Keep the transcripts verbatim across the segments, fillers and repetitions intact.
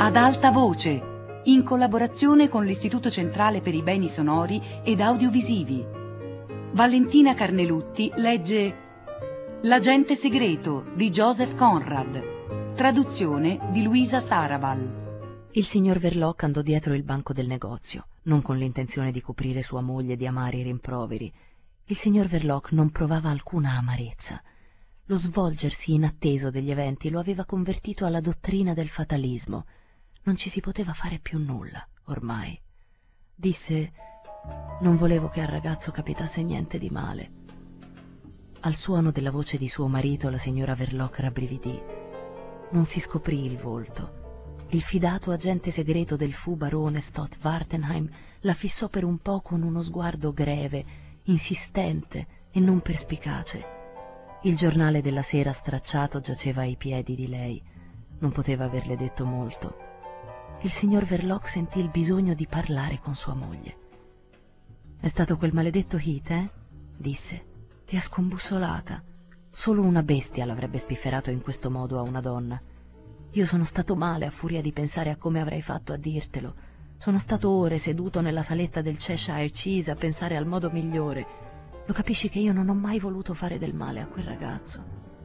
Ad alta voce, in collaborazione con l'Istituto Centrale per i Beni Sonori ed Audiovisivi. Valentina Carnelutti legge L'agente segreto di Joseph Conrad, traduzione di Luisa Sarabal. Il signor Verloc andò dietro il banco del negozio, non con l'intenzione di coprire sua moglie di amari rimproveri. Il signor Verloc non provava alcuna amarezza. Lo svolgersi inatteso degli eventi lo aveva convertito alla dottrina del fatalismo. Non ci si poteva fare più nulla, ormai. Disse: non volevo che al ragazzo capitasse niente di male. Al suono della voce di suo marito la signora Verloc rabbrividì. Non si scoprì il volto. Il fidato agente segreto del fu barone Stott Wartenheim la fissò per un po' con uno sguardo greve, insistente e non perspicace. Il giornale della sera stracciato giaceva ai piedi di lei. Non poteva averle detto molto. Il signor Verloc sentì il bisogno di parlare con sua moglie. «È stato quel maledetto Heath, eh?» disse. «Ti ha scombussolata. Solo una bestia l'avrebbe spifferato in questo modo a una donna. Io sono stato male a furia di pensare a come avrei fatto a dirtelo. Sono stato ore seduto nella saletta del Cheshire Cheese a pensare al modo migliore. Lo capisci che io non ho mai voluto fare del male a quel ragazzo?»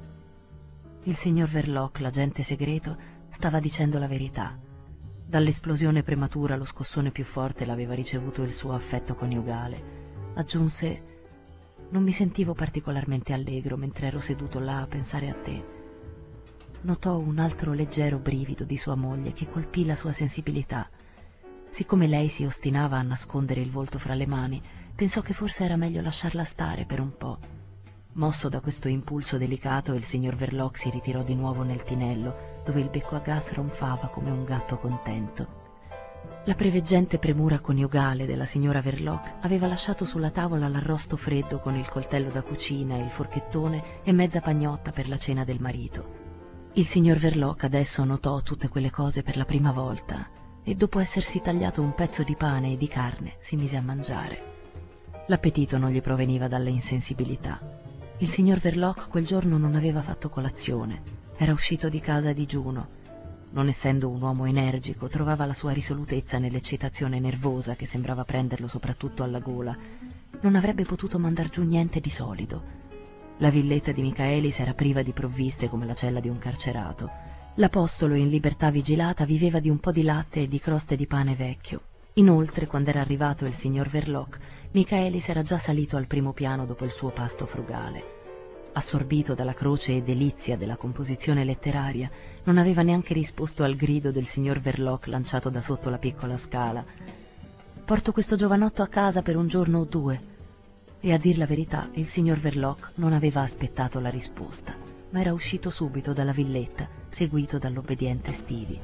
Il signor Verloc, l'agente segreto, stava dicendo la verità. Dall'esplosione prematura lo scossone più forte l'aveva ricevuto il suo affetto coniugale. Aggiunse: «Non mi sentivo particolarmente allegro mentre ero seduto là a pensare a te». Notò un altro leggero brivido di sua moglie che colpì la sua sensibilità. Siccome lei si ostinava a nascondere il volto fra le mani, pensò che forse era meglio lasciarla stare per un po'. Mosso da questo impulso delicato, il signor Verloc si ritirò di nuovo nel tinello, dove il becco a gas ronfava come un gatto contento. La preveggente premura coniugale della signora Verloc aveva lasciato sulla tavola l'arrosto freddo con il coltello da cucina, il forchettone e mezza pagnotta per la cena del marito. Il signor Verloc adesso notò tutte quelle cose per la prima volta e, dopo essersi tagliato un pezzo di pane e di carne, si mise a mangiare. L'appetito non gli proveniva dalla insensibilità. Il signor Verloc quel giorno non aveva fatto colazione, era uscito di casa a digiuno. Non essendo un uomo energico, trovava la sua risolutezza nell'eccitazione nervosa che sembrava prenderlo soprattutto alla gola. Non avrebbe potuto mandar giù niente di solido. La villetta di Michaelis era priva di provviste come la cella di un carcerato. L'apostolo in libertà vigilata viveva di un po' di latte e di croste di pane vecchio. Inoltre, quando era arrivato il signor Verloc, Michaelis era già salito al primo piano dopo il suo pasto frugale. Assorbito dalla croce e delizia della composizione letteraria, non aveva neanche risposto al grido del signor Verloc lanciato da sotto la piccola scala. «Porto questo giovanotto a casa per un giorno o due». E a dir la verità, il signor Verloc non aveva aspettato la risposta, ma era uscito subito dalla villetta, seguito dall'obbediente Stevie.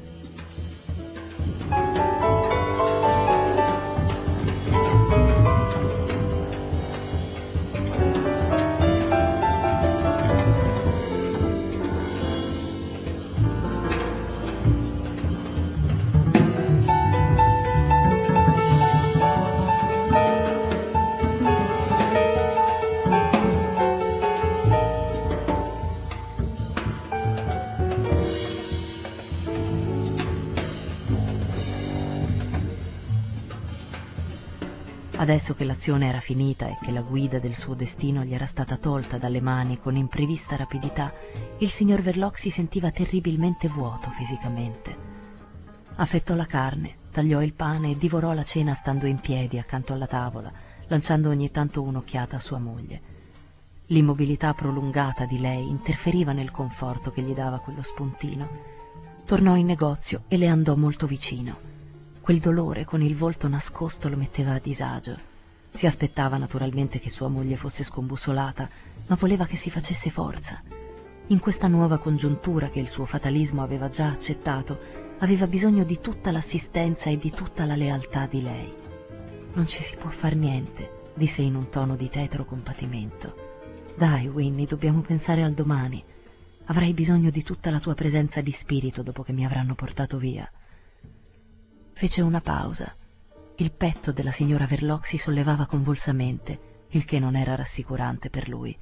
Adesso che l'azione era finita e che la guida del suo destino gli era stata tolta dalle mani con imprevista rapidità, il signor Verloc si sentiva terribilmente vuoto fisicamente. Affettò la carne, tagliò il pane e divorò la cena stando in piedi accanto alla tavola, lanciando ogni tanto un'occhiata a sua moglie. L'immobilità prolungata di lei interferiva nel conforto che gli dava quello spuntino. Tornò in negozio e le andò molto vicino. Quel dolore con il volto nascosto lo metteva a disagio. Si aspettava naturalmente che sua moglie fosse scombussolata, ma voleva che si facesse forza. In questa nuova congiuntura che il suo fatalismo aveva già accettato, aveva bisogno di tutta l'assistenza e di tutta la lealtà di lei. «Non ci si può far niente», disse in un tono di tetro compatimento. «Dai, Winnie, dobbiamo pensare al domani. Avrai bisogno di tutta la tua presenza di spirito dopo che mi avranno portato via». Fece una pausa. Il petto della signora Verloc si sollevava convulsamente, il che non era rassicurante per lui.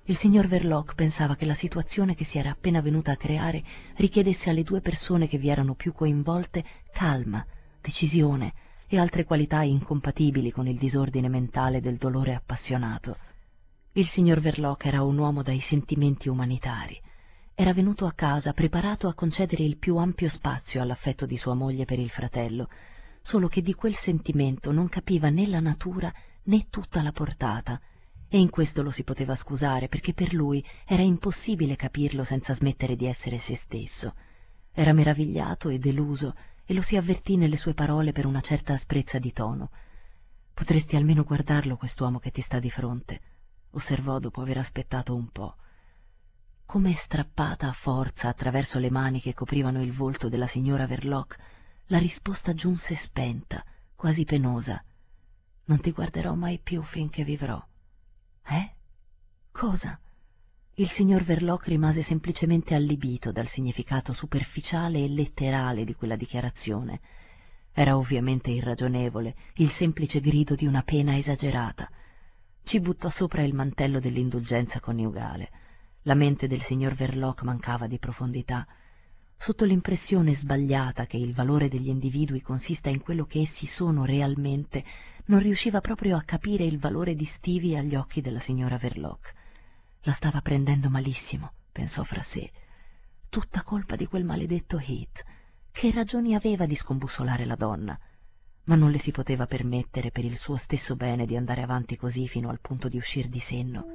Il signor Verloc pensava che la situazione che si era appena venuta a creare richiedesse alle due persone che vi erano più coinvolte calma, decisione e altre qualità incompatibili con il disordine mentale del dolore appassionato. Il signor Verloc era un uomo dai sentimenti umanitari. Era venuto a casa preparato a concedere il più ampio spazio all'affetto di sua moglie per il fratello, solo che di quel sentimento non capiva né la natura né tutta la portata, e in questo lo si poteva scusare, perché per lui era impossibile capirlo senza smettere di essere se stesso. Era meravigliato e deluso, e lo si avvertì nelle sue parole per una certa asprezza di tono. «Potresti almeno guardarlo, quest'uomo che ti sta di fronte», osservò dopo aver aspettato un po'. Come strappata a forza attraverso le mani che coprivano il volto della signora Verloc, la risposta giunse spenta, quasi penosa. «Non ti guarderò mai più finché vivrò». «Eh? Cosa?» Il signor Verloc rimase semplicemente allibito dal significato superficiale e letterale di quella dichiarazione. Era ovviamente irragionevole, il semplice grido di una pena esagerata. Ci buttò sopra il mantello dell'indulgenza coniugale. La mente del signor Verloc mancava di profondità. Sotto l'impressione sbagliata che il valore degli individui consista in quello che essi sono realmente, non riusciva proprio a capire il valore di Stevie agli occhi della signora Verloc. La stava prendendo malissimo, pensò fra sé. Tutta colpa di quel maledetto Heath. Che ragioni aveva di scombussolare la donna? Ma non le si poteva permettere, per il suo stesso bene, di andare avanti così fino al punto di uscir di senno.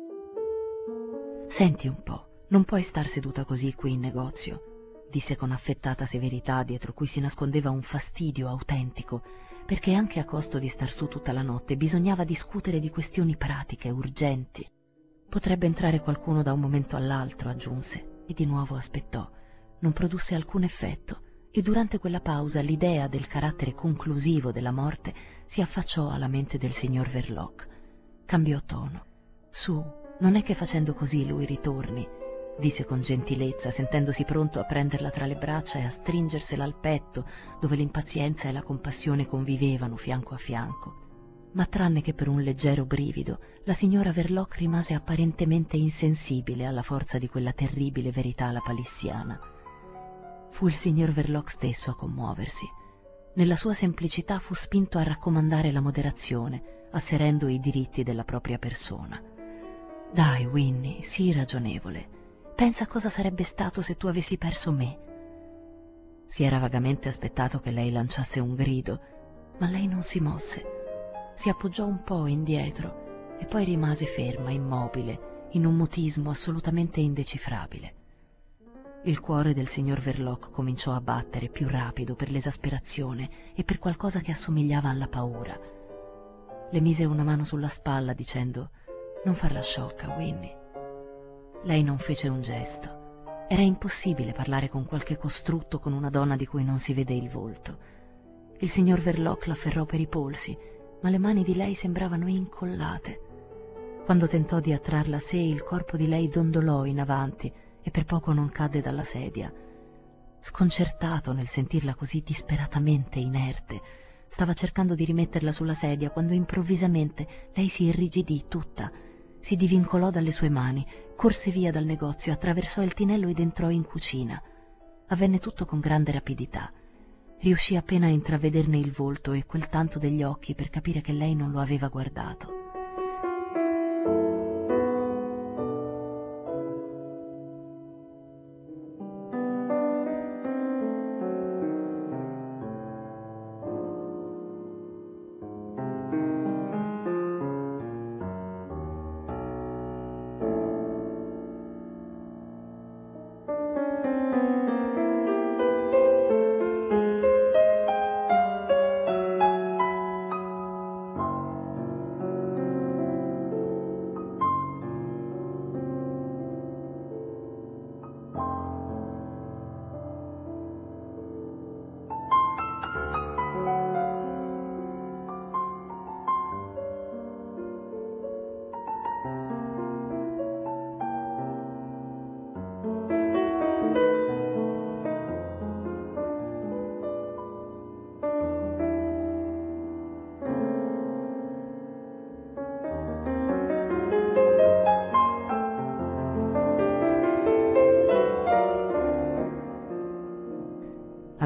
«Senti un po', non puoi star seduta così qui in negozio», disse con affettata severità, dietro cui si nascondeva un fastidio autentico, perché anche a costo di star su tutta la notte bisognava discutere di questioni pratiche, urgenti. «Potrebbe entrare qualcuno da un momento all'altro», aggiunse, e di nuovo aspettò. Non produsse alcun effetto, e durante quella pausa l'idea del carattere conclusivo della morte si affacciò alla mente del signor Verloc. Cambiò tono. «Su, non è che facendo così lui ritorni», disse con gentilezza, sentendosi pronto a prenderla tra le braccia e a stringersela al petto, dove l'impazienza e la compassione convivevano fianco a fianco. Ma tranne che per un leggero brivido, la signora Verloc rimase apparentemente insensibile alla forza di quella terribile verità lapalissiana. Fu il signor Verloc stesso a commuoversi. Nella sua semplicità fu spinto a raccomandare la moderazione, asserendo i diritti della propria persona. «Dai, Winnie, sii ragionevole. Pensa cosa sarebbe stato se tu avessi perso me». Si era vagamente aspettato che lei lanciasse un grido, ma lei non si mosse. Si appoggiò un po' indietro e poi rimase ferma, immobile, in un mutismo assolutamente indecifrabile. Il cuore del signor Verloc cominciò a battere più rapido per l'esasperazione e per qualcosa che assomigliava alla paura. Le mise una mano sulla spalla dicendo: «Non farla sciocca, Winnie». Lei non fece un gesto. Era impossibile parlare con qualche costrutto con una donna di cui non si vede il volto. Il signor Verloc l'afferrò per i polsi, ma le mani di lei sembravano incollate. Quando tentò di attrarla a sé, il corpo di lei dondolò in avanti e per poco non cadde dalla sedia. Sconcertato nel sentirla così disperatamente inerte, stava cercando di rimetterla sulla sedia quando improvvisamente lei si irrigidì tutta, si divincolò dalle sue mani, corse via dal negozio, attraversò il tinello ed entrò in cucina. Avvenne tutto con grande rapidità. Riuscì appena a intravederne il volto e quel tanto degli occhi per capire che lei non lo aveva guardato.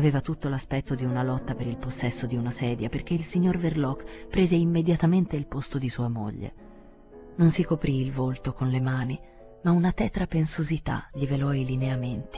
Aveva tutto l'aspetto di una lotta per il possesso di una sedia, perché il signor Verloc prese immediatamente il posto di sua moglie. Non si coprì il volto con le mani, ma una tetra pensosità gli velò i lineamenti.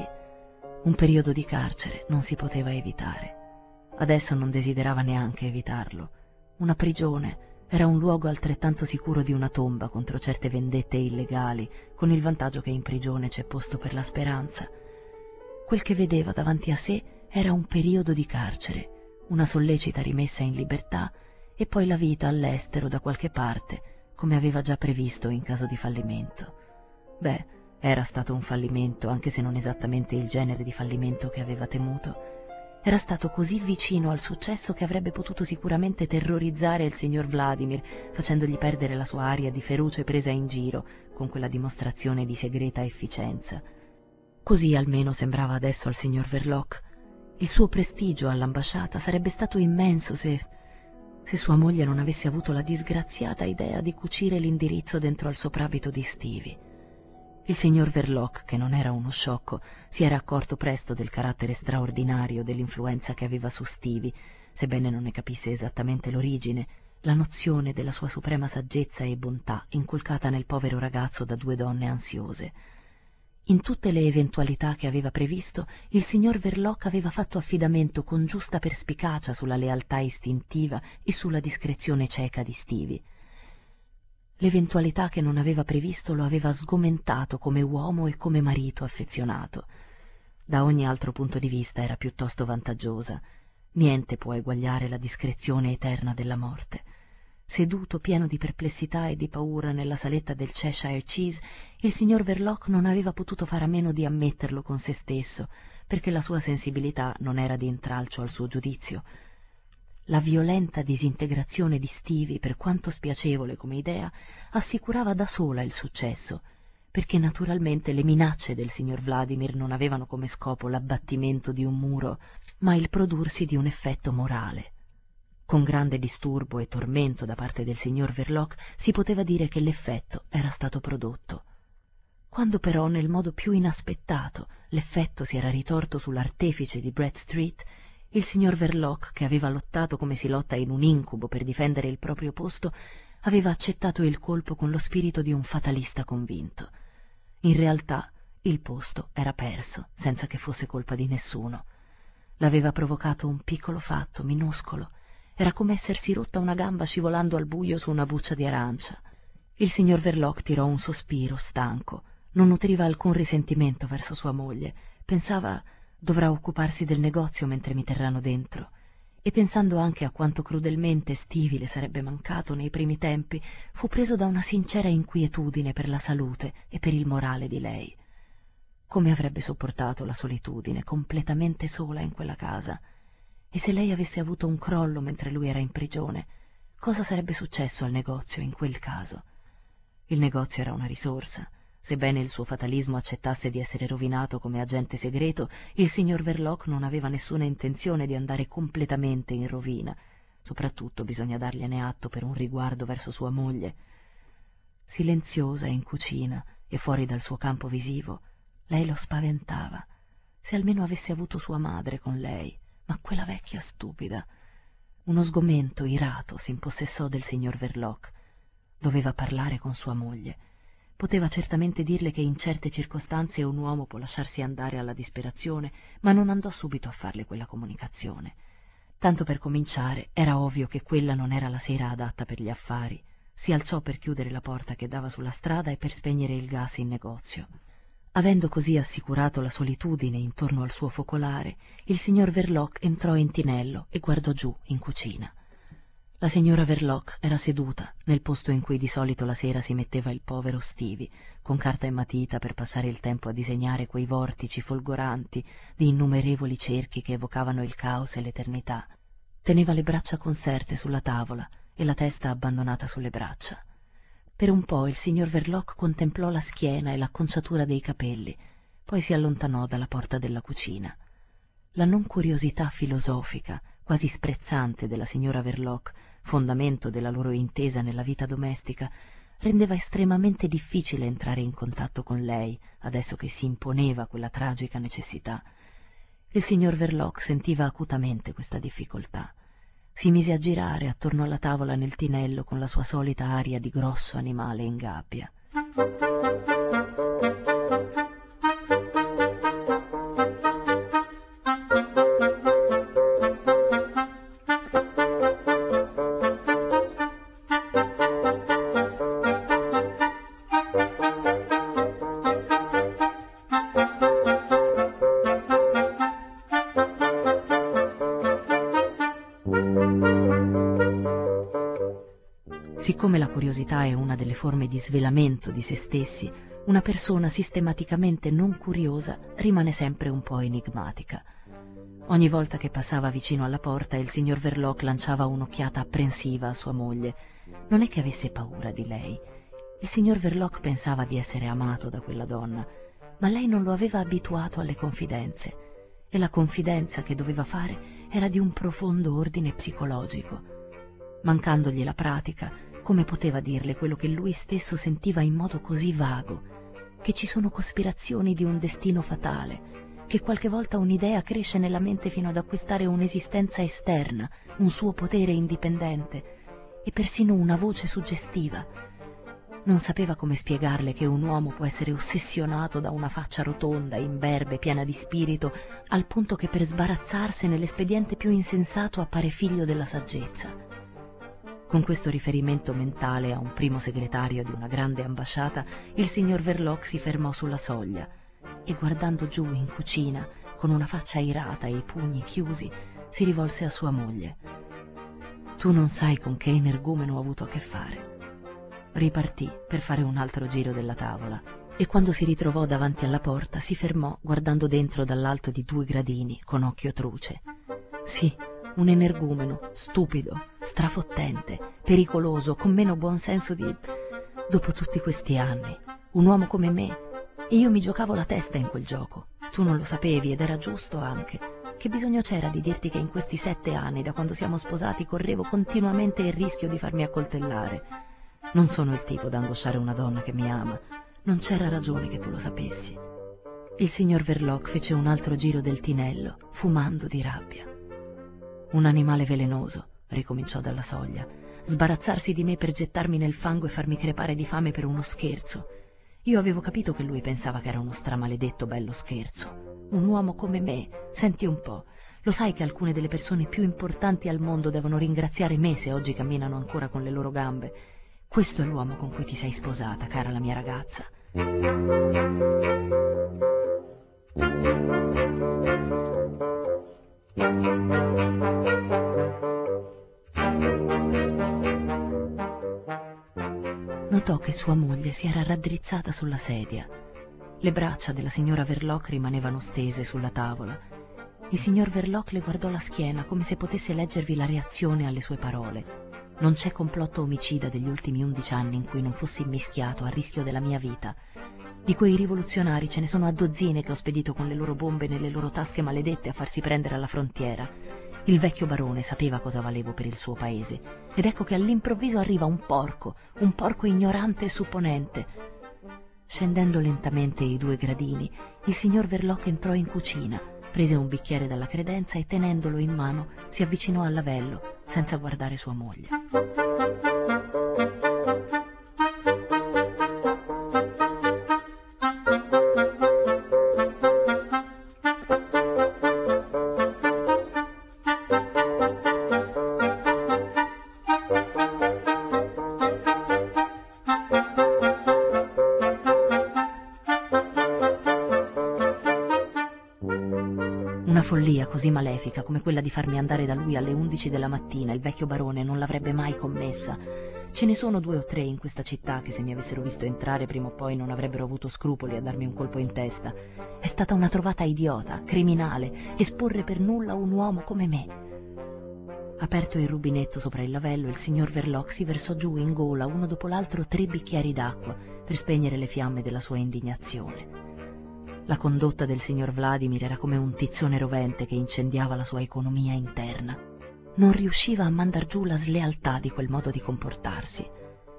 Un periodo di carcere non si poteva evitare. Adesso non desiderava neanche evitarlo. Una prigione era un luogo altrettanto sicuro di una tomba contro certe vendette illegali, con il vantaggio che in prigione c'è posto per la speranza. Quel che vedeva davanti a sé era un periodo di carcere, una sollecita rimessa in libertà e poi la vita all'estero da qualche parte, come aveva già previsto in caso di fallimento. Beh, era stato un fallimento, anche se non esattamente il genere di fallimento che aveva temuto. Era stato così vicino al successo che avrebbe potuto sicuramente terrorizzare il signor Vladimir, facendogli perdere la sua aria di feroce presa in giro con quella dimostrazione di segreta efficienza. Così almeno sembrava adesso al signor Verloc. Il suo prestigio all'ambasciata sarebbe stato immenso se... se sua moglie non avesse avuto la disgraziata idea di cucire l'indirizzo dentro al soprabito di Stevie. Il signor Verloc, che non era uno sciocco, si era accorto presto del carattere straordinario dell'influenza che aveva su Stevie, sebbene non ne capisse esattamente l'origine, la nozione della sua suprema saggezza e bontà inculcata nel povero ragazzo da due donne ansiose. In tutte le eventualità che aveva previsto, il signor Verloc aveva fatto affidamento con giusta perspicacia sulla lealtà istintiva e sulla discrezione cieca di Stevie. L'eventualità che non aveva previsto lo aveva sgomentato come uomo e come marito affezionato. Da ogni altro punto di vista era piuttosto vantaggiosa. Niente può eguagliare la discrezione eterna della morte. Seduto pieno di perplessità e di paura nella saletta del Cheshire Cheese, il signor Verloc non aveva potuto fare a meno di ammetterlo con se stesso, perché la sua sensibilità non era di intralcio al suo giudizio. La violenta disintegrazione di Stevie, per quanto spiacevole come idea, assicurava da sola il successo, perché naturalmente le minacce del signor Vladimir non avevano come scopo l'abbattimento di un muro, ma il prodursi di un effetto morale. Con grande disturbo e tormento da parte del signor Verloc si poteva dire che l'effetto era stato prodotto. Quando però, nel modo più inaspettato, l'effetto si era ritorto sull'artefice di Brett Street, il signor Verloc, che aveva lottato come si lotta in un incubo per difendere il proprio posto, aveva accettato il colpo con lo spirito di un fatalista convinto. In realtà il posto era perso, senza che fosse colpa di nessuno. L'aveva provocato un piccolo fatto, minuscolo. Era come essersi rotta una gamba scivolando al buio su una buccia di arancia. Il signor Verloc tirò un sospiro, stanco. Non nutriva alcun risentimento verso sua moglie. Pensava: dovrà occuparsi del negozio mentre mi terranno dentro. E pensando anche a quanto crudelmente Stevie le sarebbe mancato nei primi tempi, fu preso da una sincera inquietudine per la salute e per il morale di lei. Come avrebbe sopportato la solitudine, completamente sola in quella casa? E se lei avesse avuto un crollo mentre lui era in prigione, cosa sarebbe successo al negozio in quel caso? Il negozio era una risorsa. Sebbene il suo fatalismo accettasse di essere rovinato come agente segreto, il signor Verloc non aveva nessuna intenzione di andare completamente in rovina. Soprattutto bisogna dargliene atto per un riguardo verso sua moglie. Silenziosa in cucina e fuori dal suo campo visivo, lei lo spaventava. Se almeno avesse avuto sua madre con lei, ma quella vecchia stupida. Uno sgomento irato si impossessò del signor Verloc. Doveva parlare con sua moglie. Poteva certamente dirle che in certe circostanze un uomo può lasciarsi andare alla disperazione, ma non andò subito a farle quella comunicazione. Tanto per cominciare, era ovvio che quella non era la sera adatta per gli affari. Si alzò per chiudere la porta che dava sulla strada e per spegnere il gas in negozio. Avendo così assicurato la solitudine intorno al suo focolare, il signor Verloc entrò in tinello e guardò giù in cucina. La signora Verloc era seduta nel posto in cui di solito la sera si metteva il povero Stevie, con carta e matita per passare il tempo a disegnare quei vortici folgoranti di innumerevoli cerchi che evocavano il caos e l'eternità. Teneva le braccia conserte sulla tavola e la testa abbandonata sulle braccia. Per un po' il signor Verloc contemplò la schiena e l'acconciatura dei capelli, poi si allontanò dalla porta della cucina. La non curiosità filosofica, quasi sprezzante della signora Verloc, fondamento della loro intesa nella vita domestica, rendeva estremamente difficile entrare in contatto con lei, adesso che si imponeva quella tragica necessità. Il signor Verloc sentiva acutamente questa difficoltà. Si mise a girare attorno alla tavola nel tinello con la sua solita aria di grosso animale in gabbia. Siccome la curiosità è una delle forme di svelamento di se stessi, una persona sistematicamente non curiosa rimane sempre un po' enigmatica. Ogni volta che passava vicino alla porta, il signor Verloc lanciava un'occhiata apprensiva a sua moglie. Non è che avesse paura di lei. Il signor Verloc pensava di essere amato da quella donna, ma lei non lo aveva abituato alle confidenze, e la confidenza che doveva fare era di un profondo ordine psicologico. Mancandogli la pratica, come poteva dirle quello che lui stesso sentiva in modo così vago, che ci sono cospirazioni di un destino fatale, che qualche volta un'idea cresce nella mente fino ad acquistare un'esistenza esterna, un suo potere indipendente e persino una voce suggestiva. Non sapeva come spiegarle che un uomo può essere ossessionato da una faccia rotonda, imberbe, piena di spirito, al punto che per sbarazzarsene l'espediente più insensato appare figlio della saggezza. Con questo riferimento mentale a un primo segretario di una grande ambasciata, il signor Verloc si fermò sulla soglia e, guardando giù in cucina, con una faccia irata e i pugni chiusi, si rivolse a sua moglie. «Tu non sai con che energumeno ho avuto a che fare». Ripartì per fare un altro giro della tavola e quando si ritrovò davanti alla porta si fermò guardando dentro dall'alto di due gradini con occhio truce. Sì, un energumeno, stupido, strafottente, pericoloso, con meno buon senso di... Dopo tutti questi anni, un uomo come me, e io mi giocavo la testa in quel gioco. Tu non lo sapevi ed era giusto anche. Che bisogno c'era di dirti che in questi sette anni, da quando siamo sposati, correvo continuamente il rischio di farmi accoltellare? Non sono il tipo da angosciare una donna che mi ama. Non c'era ragione che tu lo sapessi. Il signor Verloc fece un altro giro del tinello, fumando di rabbia. Un animale velenoso, ricominciò dalla soglia, sbarazzarsi di me per gettarmi nel fango e farmi crepare di fame per uno scherzo. Io avevo capito che lui pensava che era uno stramaledetto bello scherzo. Un uomo come me, senti un po', lo sai che alcune delle persone più importanti al mondo devono ringraziare me se oggi camminano ancora con le loro gambe? Questo è l'uomo con cui ti sei sposata, cara la mia ragazza. Notò che sua moglie si era raddrizzata sulla sedia. Le braccia della signora Verloc rimanevano stese sulla tavola. Il signor Verloc le guardò la schiena come se potesse leggervi la reazione alle sue parole. Non c'è complotto omicida degli ultimi undici anni in cui non fossi immischiato a rischio della mia vita. Di quei rivoluzionari ce ne sono a dozzine che ho spedito con le loro bombe nelle loro tasche maledette a farsi prendere alla frontiera. Il vecchio barone sapeva cosa valevo per il suo paese, ed ecco che all'improvviso arriva un porco, un porco ignorante e supponente. Scendendo lentamente i due gradini, il signor Verloc entrò in cucina, prese un bicchiere dalla credenza e tenendolo in mano si avvicinò al lavello, senza guardare sua moglie. Una follia così malefica come quella di farmi andare da lui alle undici della mattina, il vecchio barone non l'avrebbe mai commessa. Ce ne sono due o tre in questa città che se mi avessero visto entrare prima o poi non avrebbero avuto scrupoli a darmi un colpo in testa. È stata una trovata idiota, criminale, esporre per nulla un uomo come me. Aperto il rubinetto sopra il lavello, il signor Verloc si versò giù in gola uno dopo l'altro tre bicchieri d'acqua per spegnere le fiamme della sua indignazione. La condotta del signor Vladimir era come un tizzone rovente che incendiava la sua economia interna. Non riusciva a mandar giù la slealtà di quel modo di comportarsi.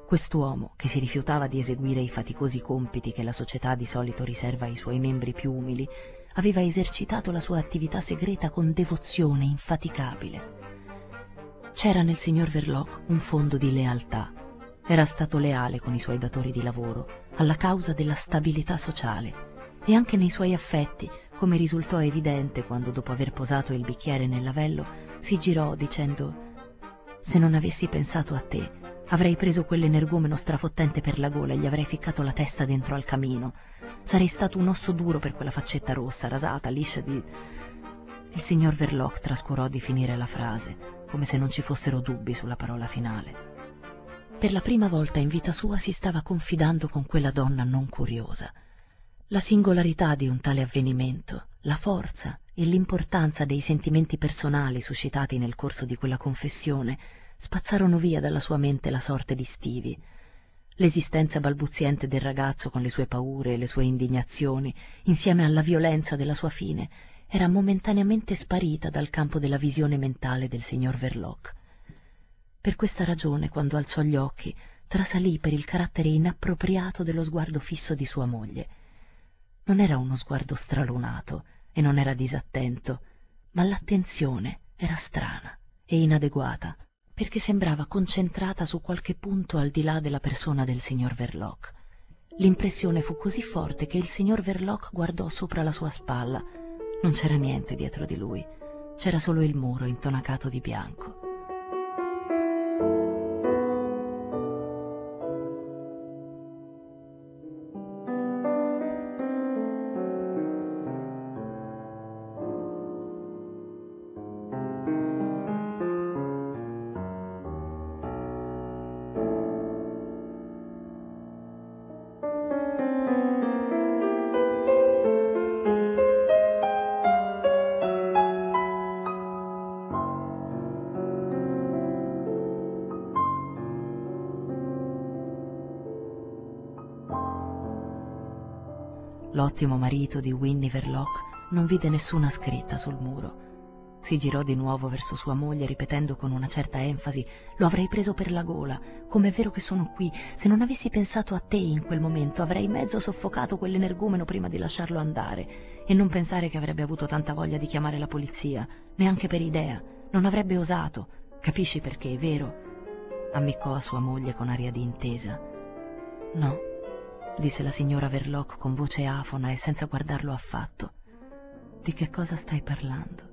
Quest'uomo, che si rifiutava di eseguire i faticosi compiti che la società di solito riserva ai suoi membri più umili, aveva esercitato la sua attività segreta con devozione infaticabile. C'era nel signor Verloc un fondo di lealtà. Era stato leale con i suoi datori di lavoro, alla causa della stabilità sociale, e anche nei suoi affetti, come risultò evidente quando, dopo aver posato il bicchiere nel lavello, si girò dicendo: «Se non avessi pensato a te, avrei preso quell'energumeno strafottente per la gola e gli avrei ficcato la testa dentro al camino. Sarei stato un osso duro per quella faccetta rossa, rasata, liscia di...» Il signor Verloc trascurò di finire la frase, come se non ci fossero dubbi sulla parola finale. Per la prima volta in vita sua si stava confidando con quella donna non curiosa. La singolarità di un tale avvenimento, la forza e l'importanza dei sentimenti personali suscitati nel corso di quella confessione spazzarono via dalla sua mente la sorte di Stevie. L'esistenza balbuziente del ragazzo con le sue paure e le sue indignazioni, insieme alla violenza della sua fine, era momentaneamente sparita dal campo della visione mentale del signor Verloc. Per questa ragione, quando alzò gli occhi, trasalì per il carattere inappropriato dello sguardo fisso di sua moglie. Non era uno sguardo stralunato e non era disattento, ma l'attenzione era strana e inadeguata, perché sembrava concentrata su qualche punto al di là della persona del signor Verloc. L'impressione fu così forte che il signor Verloc guardò sopra la sua spalla. Non c'era niente dietro di lui, c'era solo il muro intonacato di bianco. L'ottimo marito di Winnie Verloc non vide nessuna scritta sul muro. Si girò di nuovo verso sua moglie, ripetendo con una certa enfasi: «Lo avrei preso per la gola. Com'è vero che sono qui. Se non avessi pensato a te in quel momento, avrei mezzo soffocato quell'energumeno prima di lasciarlo andare. E non pensare che avrebbe avuto tanta voglia di chiamare la polizia. Neanche per idea. Non avrebbe osato. Capisci perché, è vero?» Ammiccò a sua moglie con aria di intesa. «No», disse la signora Verloc con voce afona e senza guardarlo affatto. «Di che cosa stai parlando?»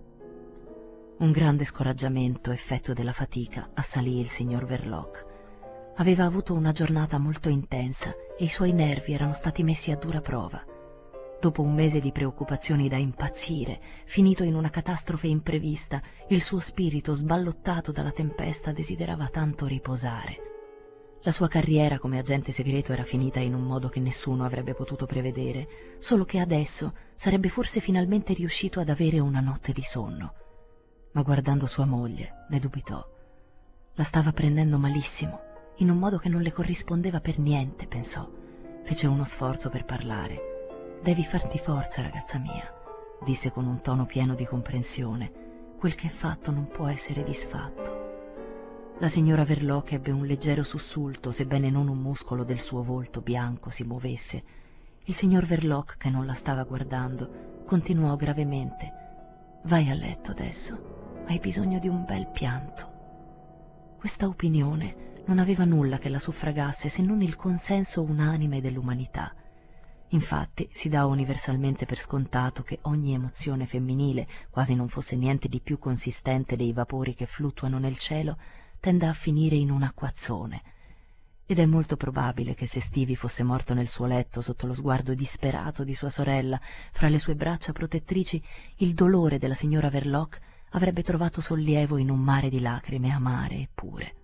Un grande scoraggiamento, effetto della fatica, assalì il signor Verloc. Aveva avuto una giornata molto intensa e i suoi nervi erano stati messi a dura prova. Dopo un mese di preoccupazioni da impazzire, finito in una catastrofe imprevista, il suo spirito, sballottato dalla tempesta, desiderava tanto riposare. La sua carriera come agente segreto era finita in un modo che nessuno avrebbe potuto prevedere, solo che adesso sarebbe forse finalmente riuscito ad avere una notte di sonno. Ma guardando sua moglie, ne dubitò. La stava prendendo malissimo, in un modo che non le corrispondeva per niente, pensò. Fece uno sforzo per parlare. «Devi farti forza, ragazza mia», disse con un tono pieno di comprensione. «Quel che è fatto non può essere disfatto». La signora Verloc ebbe un leggero sussulto, sebbene non un muscolo del suo volto bianco si muovesse. Il signor Verloc, che non la stava guardando, continuò gravemente: «Vai a letto adesso, hai bisogno di un bel pianto». Questa opinione non aveva nulla che la suffragasse se non il consenso unanime dell'umanità. Infatti si dà universalmente per scontato che ogni emozione femminile, quasi non fosse niente di più consistente dei vapori che fluttuano nel cielo, tenda a finire in un acquazzone. Ed è molto probabile che se Stevie fosse morto nel suo letto sotto lo sguardo disperato di sua sorella, fra le sue braccia protettrici, il dolore della signora Verloc avrebbe trovato sollievo in un mare di lacrime amare e pure.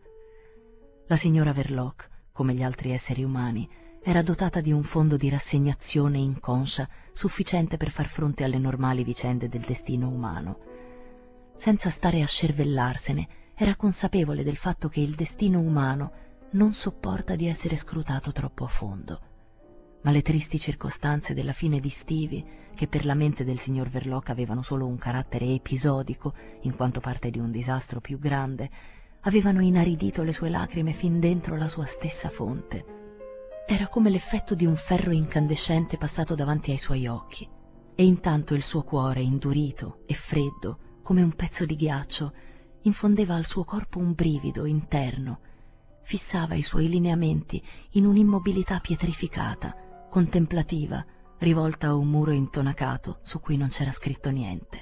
La signora Verloc, come gli altri esseri umani, era dotata di un fondo di rassegnazione inconscia sufficiente per far fronte alle normali vicende del destino umano. Senza stare a scervellarsene, era consapevole del fatto che il destino umano non sopporta di essere scrutato troppo a fondo. Ma le tristi circostanze della fine di Stevie, che per la mente del signor Verloc avevano solo un carattere episodico, in quanto parte di un disastro più grande, avevano inaridito le sue lacrime fin dentro la sua stessa fonte. Era come l'effetto di un ferro incandescente passato davanti ai suoi occhi, e intanto il suo cuore, indurito e freddo come un pezzo di ghiaccio, infondeva al suo corpo un brivido interno, fissava i suoi lineamenti in un'immobilità pietrificata, contemplativa, rivolta a un muro intonacato su cui non c'era scritto niente.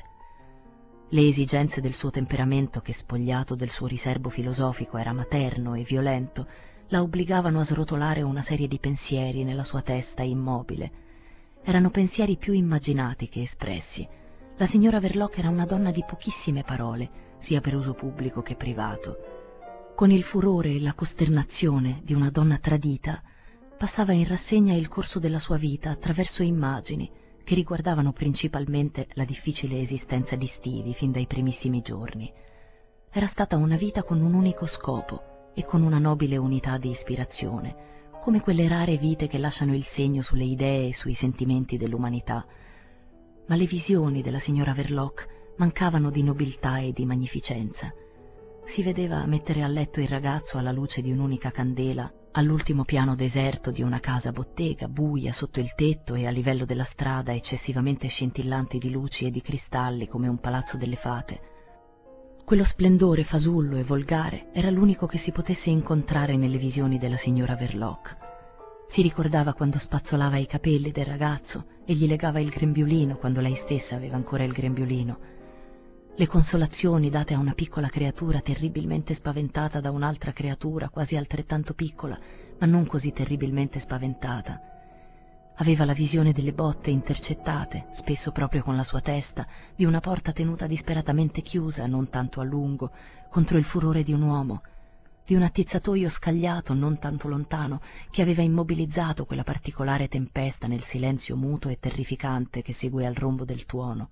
Le esigenze del suo temperamento, che spogliato del suo riserbo filosofico era materno e violento, la obbligavano a srotolare una serie di pensieri nella sua testa immobile. Erano pensieri più immaginati che espressi. La signora Verloc era una donna di pochissime parole, sia per uso pubblico che privato. Con il furore e la costernazione di una donna tradita, passava in rassegna il corso della sua vita attraverso immagini che riguardavano principalmente la difficile esistenza di Stevie fin dai primissimi giorni. Era stata una vita con un unico scopo e con una nobile unità di ispirazione, come quelle rare vite che lasciano il segno sulle idee e sui sentimenti dell'umanità. Ma le visioni della signora Verloc mancavano di nobiltà e di magnificenza. Si vedeva mettere a letto il ragazzo alla luce di un'unica candela, all'ultimo piano deserto di una casa bottega, buia sotto il tetto e a livello della strada, eccessivamente scintillanti di luci e di cristalli come un palazzo delle fate. Quello splendore fasullo e volgare era l'unico che si potesse incontrare nelle visioni della signora Verloc. Si ricordava quando spazzolava i capelli del ragazzo e gli legava il grembiulino quando lei stessa aveva ancora il grembiulino. Le consolazioni date a una piccola creatura terribilmente spaventata da un'altra creatura quasi altrettanto piccola, ma non così terribilmente spaventata. Aveva la visione delle botte intercettate, spesso proprio con la sua testa, di una porta tenuta disperatamente chiusa, non tanto a lungo, contro il furore di un uomo, di un attizzatoio scagliato non tanto lontano, che aveva immobilizzato quella particolare tempesta nel silenzio muto e terrificante che segue al rombo del tuono.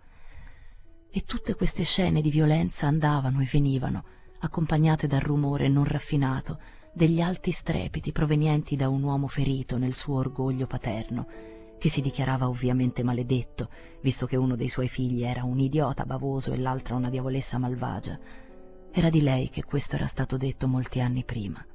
E tutte queste scene di violenza andavano e venivano, accompagnate dal rumore non raffinato degli alti strepiti provenienti da un uomo ferito nel suo orgoglio paterno, che si dichiarava ovviamente maledetto, visto che uno dei suoi figli era un idiota bavoso e l'altra una diavolessa malvagia. Era di lei che questo era stato detto molti anni prima.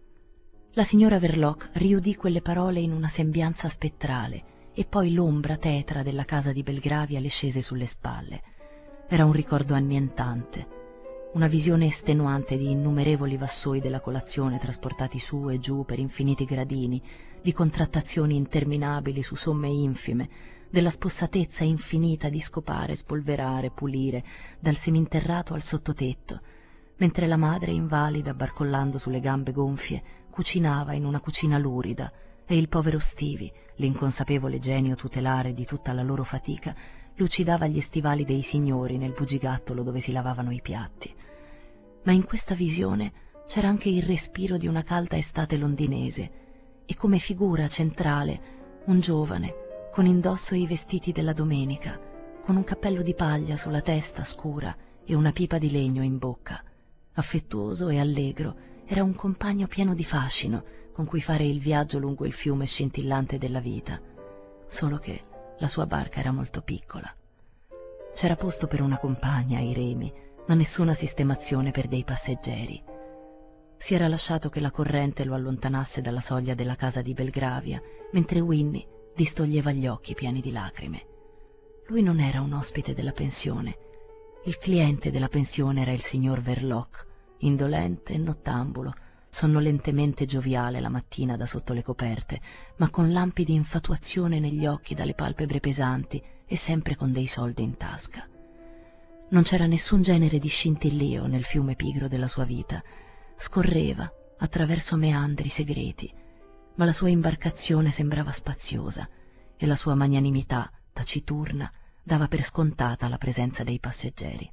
La signora Verloc riudì quelle parole in una sembianza spettrale, e poi l'ombra tetra della casa di Belgravia le scese sulle spalle. Era un ricordo annientante, una visione estenuante di innumerevoli vassoi della colazione trasportati su e giù per infiniti gradini, di contrattazioni interminabili su somme infime, della spossatezza infinita di scopare, spolverare, pulire, dal seminterrato al sottotetto, mentre la madre invalida, barcollando sulle gambe gonfie, cucinava in una cucina lurida, e il povero Stevie, l'inconsapevole genio tutelare di tutta la loro fatica, lucidava gli stivali dei signori nel bugigattolo dove si lavavano i piatti. Ma in questa visione c'era anche il respiro di una calda estate londinese, e come figura centrale un giovane con indosso i vestiti della domenica, con un cappello di paglia sulla testa scura e una pipa di legno in bocca. Affettuoso e allegro, era un compagno pieno di fascino con cui fare il viaggio lungo il fiume scintillante della vita, solo che la sua barca era molto piccola. C'era posto per una compagna ai remi, ma nessuna sistemazione per dei passeggeri. Si era lasciato che la corrente lo allontanasse dalla soglia della casa di Belgravia, mentre Winnie distoglieva gli occhi pieni di lacrime. Lui non era un ospite della pensione. Il cliente della pensione era il signor Verloc, indolente e nottambulo, sonnolentemente gioviale la mattina da sotto le coperte, ma con lampi di infatuazione negli occhi dalle palpebre pesanti e sempre con dei soldi in tasca. Non c'era nessun genere di scintillio nel fiume pigro della sua vita. Scorreva attraverso meandri segreti, ma la sua imbarcazione sembrava spaziosa e la sua magnanimità taciturna dava per scontata la presenza dei passeggeri.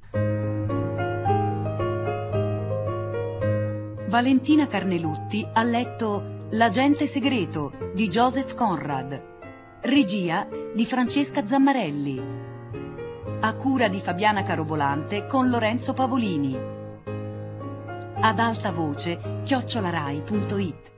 Valentina Carnelutti ha letto L'agente segreto di Joseph Conrad, regia di Francesca Zammarelli, a cura di Fabiana Carobolante con Lorenzo Pavolini, ad alta voce chiocciolarai punto it.